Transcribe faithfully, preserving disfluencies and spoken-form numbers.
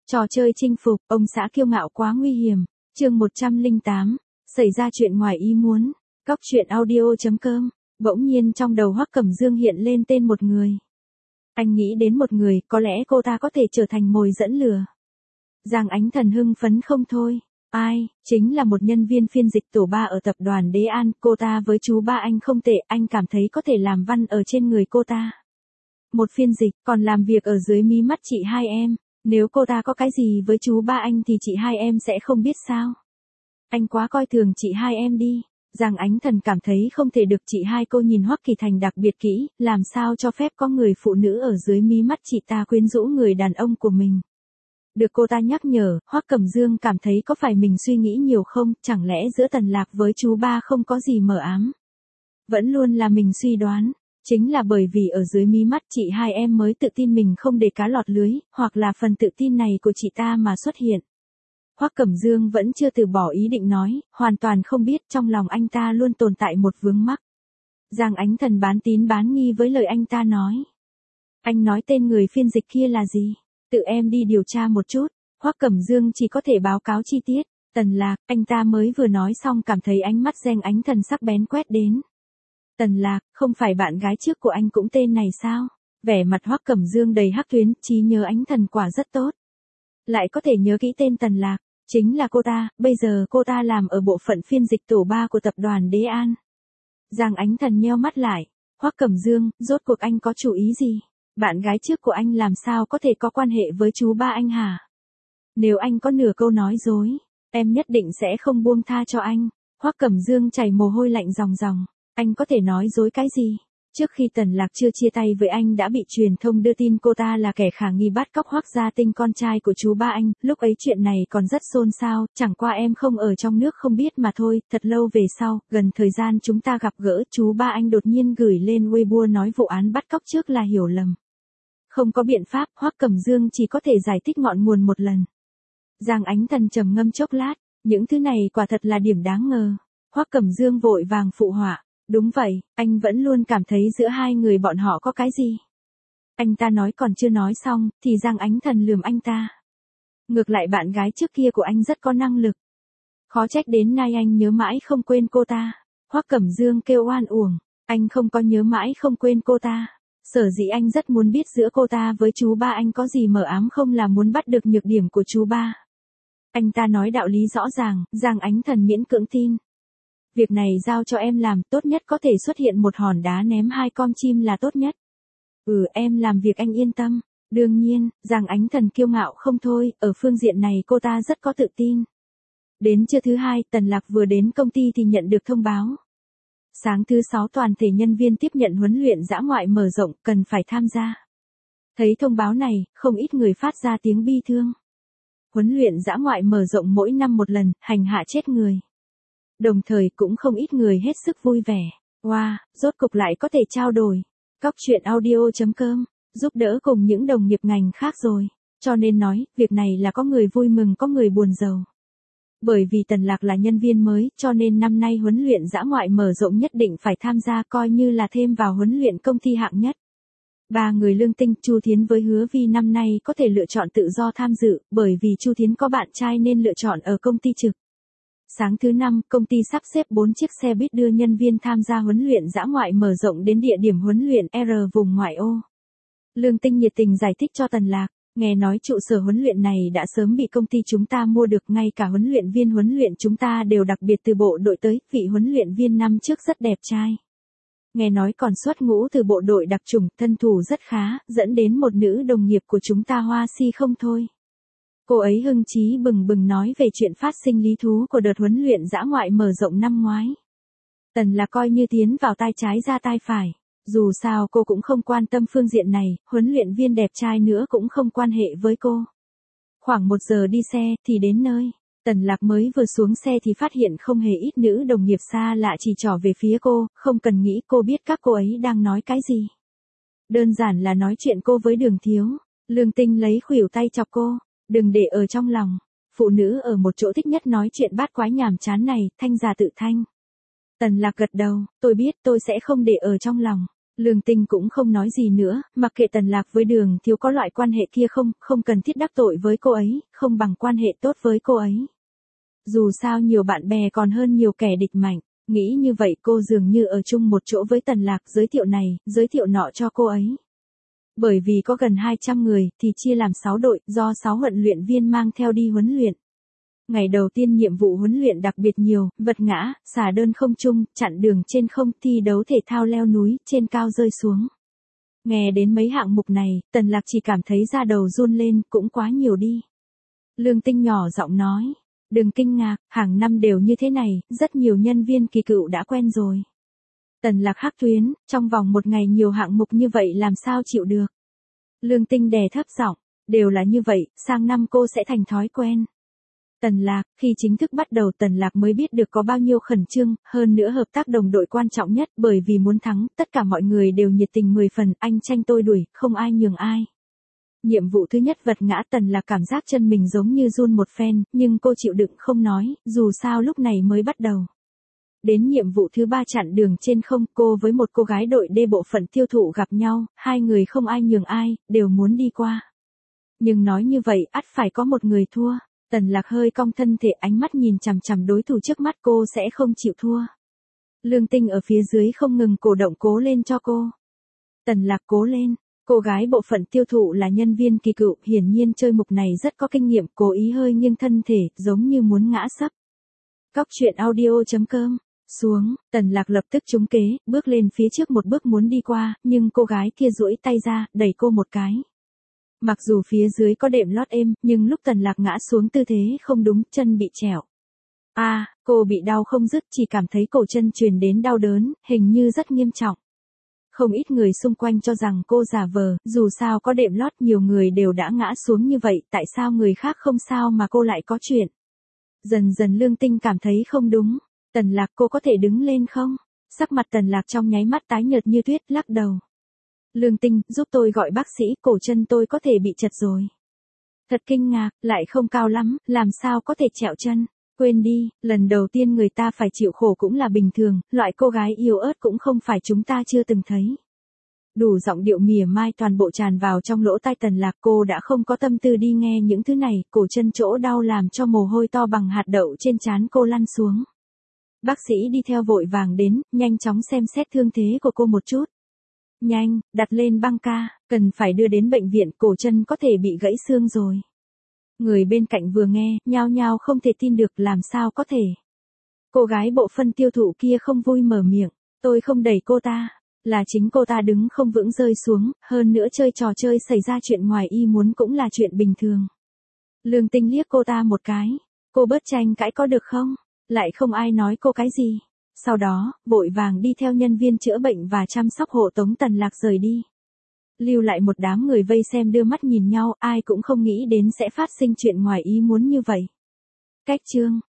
Trò chơi chinh phục, ông xã kiêu ngạo quá nguy hiểm. Chương một trăm lẻ tám, xảy ra chuyện ngoài ý muốn. Cóc truyện audio.com. Bỗng nhiên trong đầu Hoắc Cẩm Dương hiện lên tên một người. Anh nghĩ đến một người, có lẽ cô ta có thể trở thành mồi dẫn lừa. Giang Ánh Thần hưng phấn không thôi. Ai, chính là một nhân viên phiên dịch tổ ba ở tập đoàn Đế An, cô ta với chú ba anh không tệ, anh cảm thấy có thể làm văn ở trên người cô ta. Một phiên dịch, còn làm việc ở dưới mí mắt chị hai em, nếu cô ta có cái gì với chú ba anh thì chị hai em sẽ không biết sao. Anh quá coi thường chị hai em đi. Giang Ánh Thần cảm thấy không thể được chị hai cô nhìn Hoắc Kỳ Thành đặc biệt kỹ, làm sao cho phép có người phụ nữ ở dưới mí mắt chị ta quyến rũ người đàn ông của mình. Được cô ta nhắc nhở, Hoắc Cẩm Dương cảm thấy có phải mình suy nghĩ nhiều không, chẳng lẽ giữa Tần Lạc với chú ba không có gì mờ ám. Vẫn luôn là mình suy đoán, chính là bởi vì ở dưới mí mắt chị hai em mới tự tin mình không để cá lọt lưới, hoặc là phần tự tin này của chị ta mà xuất hiện. Hoắc Cẩm Dương vẫn chưa từ bỏ ý định nói, hoàn toàn không biết trong lòng anh ta luôn tồn tại một vướng mắc. Giang Ánh Thần bán tín bán nghi với lời anh ta nói. Anh nói tên người phiên dịch kia là gì? Tự em đi điều tra một chút. Hoắc Cẩm Dương chỉ có thể báo cáo chi tiết. Tần Lạc, anh ta mới vừa nói xong cảm thấy ánh mắt Giang Ánh Thần sắc bén quét đến. Tần Lạc, không phải bạn gái trước của anh cũng tên này sao? Vẻ mặt Hoắc Cẩm Dương đầy hắc tuyến, trí nhớ Ánh Thần quả rất tốt. Lại có thể nhớ kỹ tên Tần Lạc, chính là cô ta, bây giờ cô ta làm ở bộ phận phiên dịch tổ ba của tập đoàn Đế An. Giang Ánh Thần nheo mắt lại. Hoắc Cẩm Dương, rốt cuộc anh có chủ ý gì? Bạn gái trước của anh làm sao có thể có quan hệ với chú ba anh hả? Nếu anh có nửa câu nói dối, em nhất định sẽ không buông tha cho anh. Hoắc Cẩm Dương chảy mồ hôi lạnh ròng ròng. Anh có thể nói dối cái gì? Trước khi Tần Lạc chưa chia tay với anh đã bị truyền thông đưa tin cô ta là kẻ khả nghi bắt cóc Hoắc Gia Tinh con trai của chú ba anh, lúc ấy chuyện này còn rất xôn xao, chẳng qua em không ở trong nước không biết mà thôi, thật lâu về sau, gần thời gian chúng ta gặp gỡ, chú ba anh đột nhiên gửi lên Weibo nói vụ án bắt cóc trước là hiểu lầm. Không có biện pháp, Hoắc Cẩm Dương chỉ có thể giải thích ngọn nguồn một lần. Giang Ánh Thần trầm ngâm chốc lát, những thứ này quả thật là điểm đáng ngờ. Hoắc Cẩm Dương vội vàng phụ họa. Đúng vậy, anh vẫn luôn cảm thấy giữa hai người bọn họ có cái gì. Anh ta nói còn chưa nói xong, thì Giang Ánh Thần lườm anh ta. Ngược lại bạn gái trước kia của anh rất có năng lực. Khó trách đến nay anh nhớ mãi không quên cô ta. Hoắc Cẩm Dương kêu oan uổng, anh không có nhớ mãi không quên cô ta. Sở dĩ anh rất muốn biết giữa cô ta với chú ba anh có gì mờ ám không là muốn bắt được nhược điểm của chú ba. Anh ta nói đạo lý rõ ràng, Giang Ánh Thần miễn cưỡng tin. Việc này giao cho em làm, tốt nhất có thể xuất hiện một hòn đá ném hai con chim là tốt nhất. Ừ, em làm việc anh yên tâm. Đương nhiên, Giang Ánh Thần kiêu ngạo không thôi, ở phương diện này cô ta rất có tự tin. Đến trưa thứ hai, Tần Lạc vừa đến công ty thì nhận được thông báo. Sáng thứ sáu toàn thể nhân viên tiếp nhận huấn luyện dã ngoại mở rộng, cần phải tham gia. Thấy thông báo này, không ít người phát ra tiếng bi thương. Huấn luyện dã ngoại mở rộng mỗi năm một lần, hành hạ chết người. Đồng thời cũng không ít người hết sức vui vẻ. Wow, rốt cục lại có thể trao đổi. Cóc truyện audio.com, giúp đỡ cùng những đồng nghiệp ngành khác rồi. Cho nên nói, việc này là có người vui mừng có người buồn rầu. Bởi vì Tần Lạc là nhân viên mới, cho nên năm nay huấn luyện dã ngoại mở rộng nhất định phải tham gia coi như là thêm vào huấn luyện công ty hạng nhất. Ba người Lương Tinh, Chu Thiến với Hứa Vi năm nay có thể lựa chọn tự do tham dự, bởi vì Chu Thiến có bạn trai nên lựa chọn ở công ty trực. Sáng thứ năm, công ty sắp xếp bốn chiếc xe buýt đưa nhân viên tham gia huấn luyện dã ngoại mở rộng đến địa điểm huấn luyện R vùng ngoại ô. Lương Tinh nhiệt tình giải thích cho Tần Lạc, nghe nói trụ sở huấn luyện này đã sớm bị công ty chúng ta mua được, ngay cả huấn luyện viên huấn luyện chúng ta đều đặc biệt từ bộ đội tới, vị huấn luyện viên năm trước rất đẹp trai. Nghe nói còn xuất ngũ từ bộ đội đặc chủng, thân thủ rất khá, dẫn đến một nữ đồng nghiệp của chúng ta hoa si không thôi. Cô ấy hưng chí bừng bừng nói về chuyện phát sinh lý thú của đợt huấn luyện dã ngoại mở rộng năm ngoái. Tần là coi như tiến vào tai trái ra tai phải. Dù sao cô cũng không quan tâm phương diện này, huấn luyện viên đẹp trai nữa cũng không quan hệ với cô. Khoảng một giờ đi xe thì đến nơi. Tần Lạc mới vừa xuống xe thì phát hiện không hề ít nữ đồng nghiệp xa lạ chỉ trỏ về phía cô, không cần nghĩ cô biết các cô ấy đang nói cái gì. Đơn giản là nói chuyện cô với Đường Thiếu. Lương Tinh lấy khuỷu tay chọc cô. Đừng để ở trong lòng. Phụ nữ ở một chỗ thích nhất nói chuyện bát quái nhàm chán này, thanh già tự thanh. Tần Lạc gật đầu, tôi biết tôi sẽ không để ở trong lòng. Lương Tinh cũng không nói gì nữa, mặc kệ Tần Lạc với Đường Thiếu có loại quan hệ kia không, không cần thiết đắc tội với cô ấy, không bằng quan hệ tốt với cô ấy. Dù sao nhiều bạn bè còn hơn nhiều kẻ địch mạnh, nghĩ như vậy cô dường như ở chung một chỗ với Tần Lạc, giới thiệu này, giới thiệu nọ cho cô ấy. Bởi vì có gần hai trăm người, thì chia làm sáu đội, do sáu huấn luyện viên mang theo đi huấn luyện. Ngày đầu tiên nhiệm vụ huấn luyện đặc biệt nhiều, vật ngã, xả đơn không trung, chặn đường trên không, thi đấu thể thao leo núi, trên cao rơi xuống. Nghe đến mấy hạng mục này, Tần Lạc chỉ cảm thấy da đầu run lên, cũng quá nhiều đi. Lương Tinh nhỏ giọng nói, đừng kinh ngạc, hàng năm đều như thế này, rất nhiều nhân viên kỳ cựu đã quen rồi. Tần Lạc hắc tuyến, trong vòng một ngày nhiều hạng mục như vậy làm sao chịu được. Lương Tinh đè thấp giọng, đều là như vậy, sang năm cô sẽ thành thói quen. Tần Lạc, khi chính thức bắt đầu Tần Lạc mới biết được có bao nhiêu khẩn trương, hơn nữa hợp tác đồng đội quan trọng nhất, bởi vì muốn thắng, tất cả mọi người đều nhiệt tình mười phần, anh tranh tôi đuổi, không ai nhường ai. Nhiệm vụ thứ nhất vật ngã, Tần Lạc cảm giác chân mình giống như run một phen, nhưng cô chịu đựng không nói, dù sao lúc này mới bắt đầu. Đến nhiệm vụ thứ ba chặn đường trên không, cô với một cô gái đội D bộ phận tiêu thụ gặp nhau, hai người không ai nhường ai, đều muốn đi qua. Nhưng nói như vậy, ắt phải có một người thua. Tần Lạc hơi cong thân thể, ánh mắt nhìn chằm chằm đối thủ trước mắt, cô sẽ không chịu thua. Lương Tinh ở phía dưới không ngừng cổ động cố lên cho cô. Tần Lạc cố lên. Cô gái bộ phận tiêu thụ là nhân viên kỳ cựu, hiển nhiên chơi mục này rất có kinh nghiệm, cố ý hơi nghiêng thân thể, giống như muốn ngã sấp. Cóc truyện audio chấm com. Xuống, Tần Lạc lập tức trúng kế, bước lên phía trước một bước muốn đi qua, nhưng cô gái kia duỗi tay ra, đẩy cô một cái. Mặc dù phía dưới có đệm lót êm, nhưng lúc Tần Lạc ngã xuống tư thế không đúng, chân bị trẹo. A, à, cô bị đau không dứt, chỉ cảm thấy cổ chân truyền đến đau đớn, hình như rất nghiêm trọng. Không ít người xung quanh cho rằng cô giả vờ, dù sao có đệm lót, nhiều người đều đã ngã xuống như vậy, tại sao người khác không sao mà cô lại có chuyện. Dần dần Lương Tinh cảm thấy không đúng. Tần Lạc, cô có thể đứng lên không? Sắc mặt Tần Lạc trong nháy mắt tái nhợt như tuyết, lắc đầu. Lương Tinh, giúp tôi gọi bác sĩ, cổ chân tôi có thể bị chật rồi. Thật kinh ngạc, lại không cao lắm, làm sao có thể trẹo chân. Quên đi, lần đầu tiên người ta phải chịu khổ cũng là bình thường, loại cô gái yếu ớt cũng không phải chúng ta chưa từng thấy. Đủ giọng điệu mỉa mai toàn bộ tràn vào trong lỗ tai Tần Lạc, cô đã không có tâm tư đi nghe những thứ này, cổ chân chỗ đau làm cho mồ hôi to bằng hạt đậu trên trán cô lăn xuống. Bác sĩ đi theo vội vàng đến, nhanh chóng xem xét thương thế của cô một chút. Nhanh, đặt lên băng ca, cần phải đưa đến bệnh viện, cổ chân có thể bị gãy xương rồi. Người bên cạnh vừa nghe, nhao nhao không thể tin được, làm sao có thể. Cô gái bộ phân tiêu thụ kia không vui mở miệng, tôi không đẩy cô ta, là chính cô ta đứng không vững rơi xuống, hơn nữa chơi trò chơi xảy ra chuyện ngoài ý muốn cũng là chuyện bình thường. Lương Tinh liếc cô ta một cái, cô bớt tranh cãi có được không, lại không ai nói cô cái gì. Sau đó, vội vàng đi theo nhân viên chữa bệnh và chăm sóc hộ tống Tần Lạc rời đi. Lưu lại một đám người vây xem đưa mắt nhìn nhau, ai cũng không nghĩ đến sẽ phát sinh chuyện ngoài ý muốn như vậy. Cách chương